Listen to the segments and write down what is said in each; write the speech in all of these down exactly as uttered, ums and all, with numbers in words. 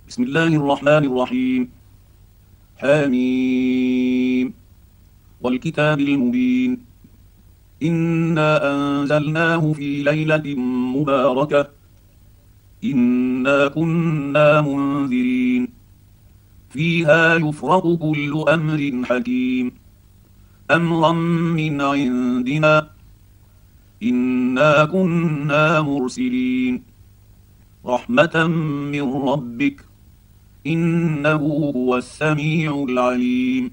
بسم الله الرحمن الرحيم. حميم والكتاب المبين. إنا أنزلناه في ليلة مباركة إنا كنا منذرين فيها يفرق كل أمر حكيم أمرا من عندنا إنا كنا مرسلين رحمة من ربك إنه هو السميع العليم.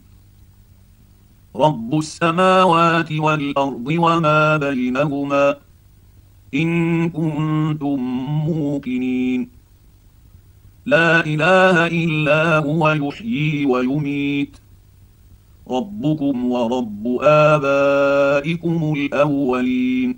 رب السماوات والأرض وما بينهما إن كنتم موقنين. لا إله إلا هو يحيي ويميت ربكم ورب آبائكم الأولين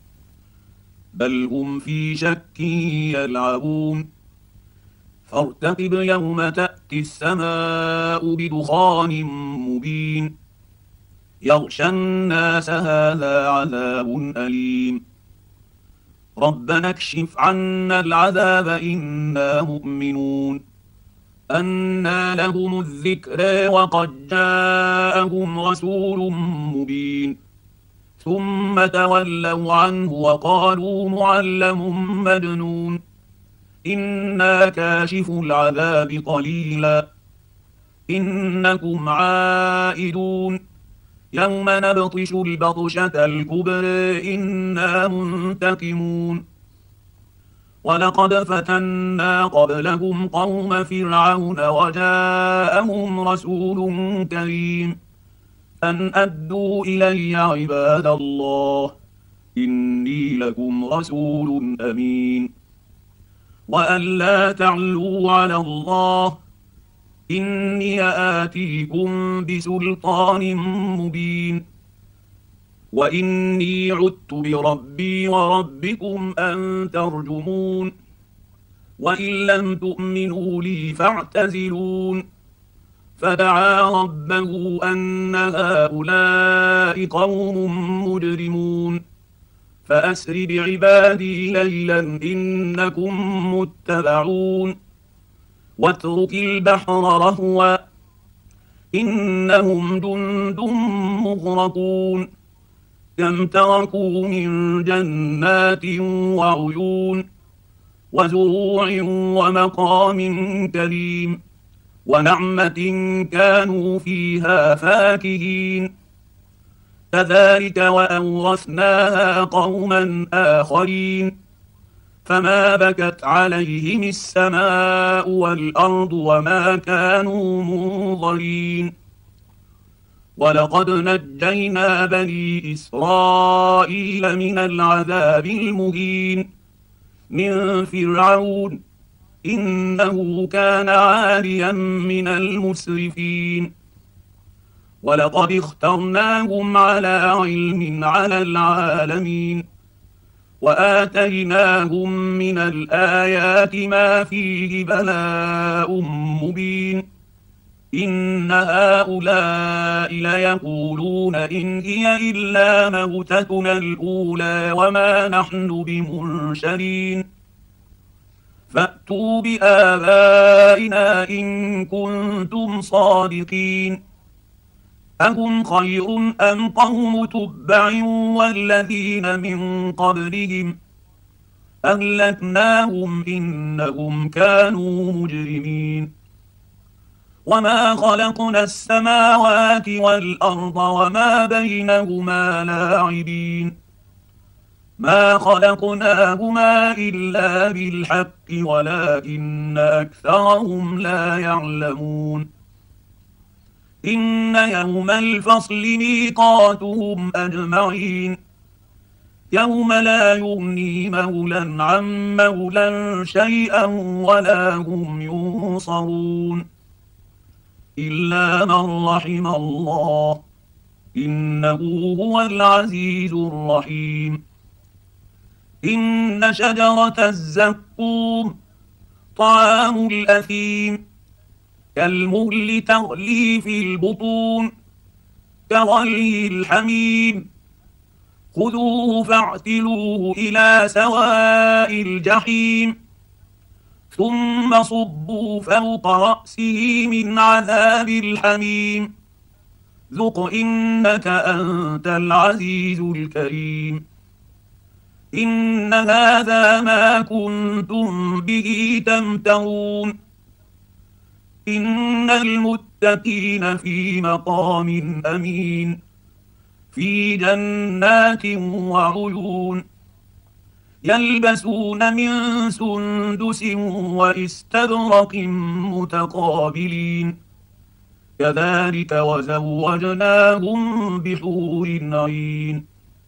بل هم في شك يلعبون فارتقب يوم تأتي السماء بدخان مبين يغشى الناس هذا عذاب أليم ربنا اكشف عنا العذاب إنا مؤمنون أنى لهم الذكر وقد جاءهم رسول مبين ثم تولوا عنه وقالوا معلم مجنون إنا كاشف العذاب قليلا إنكم عائدون يوم نبطش البطشة الكبرى إنا منتقمون ولقد فتنا قبلهم قوم فرعون وجاءهم رسول كريم أن أدوا إلي عباد الله إني لكم رسول أمين وأن لا تعلوا على الله إني آتيكم بسلطان مبين وإني عدت بربي وربكم أن ترجمون وإن لم تؤمنوا لي فاعتزلون فدعا ربه أن هؤلاء قوم مجرمون فأسر بعبادي ليلا إنكم متبعون واترك البحر رهوا إنهم جند مغرقون كم تركوا من جنات وعيون وزروع ومقام كريم ونعمة كانوا فيها فاكهين كذلك وأورثناها قوما آخرين فما بكت عليهم السماء والأرض وما كانوا منظرين ولقد نجينا بني إسرائيل من العذاب المهين من فرعون إنه كان عاليا من المسرفين ولقد اخترناهم على علم على العالمين وآتيناهم من الآيات ما فيه بلاء مبين إن هؤلاء ليقولون إن هي إلا موتتنا الأولى وما نحن بمنشرين فأتوا بآبائنا إن كنتم صادقين أهم خير أم قوم تبع والذين من قبلهم أهلكناهم إنهم كانوا مجرمين وما خلقنا السماوات والأرض وما بينهما لاعبين ما خلقناهما إلا بالحق ولكن أكثرهم لا يعلمون إن يوم الفصل ميقاتهم أجمعين يوم لا يغني مولى عن مولى شيئا ولا هم ينصرون إلا من رحم الله إنه هو العزيز الرحيم إن شجرة الزقوم طعام الأثيم كالمهل تغلي في البطون كغلي الحميم خذوه فاعتلوه إلى سواء الجحيم ثم صبوا فوق رأسه من عذاب الحميم ذق إنك أنت العزيز الكريم إن هذا ما كنتم به تمترون إن المتقين في مقام أمين في جنات وعيون يلبسون من سندس واستبرق متقابلين كذلك وزوجناهم بحور عين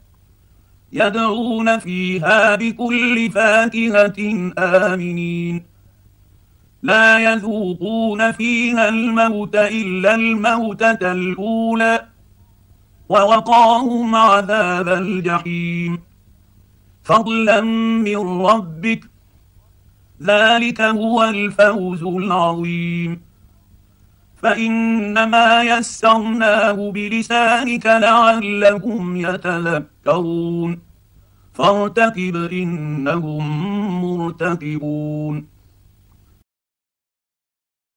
يدعون فيها بكل فاكهة آمنين لا يذوقون فيها الموت إلا الموتة الأولى ووقاهم عذاب الجحيم فضلا من ربك ذلك هو الفوز العظيم فإنما يسرناه بلسانك لعلهم يتذكرون فارتقب إنهم مرتقبون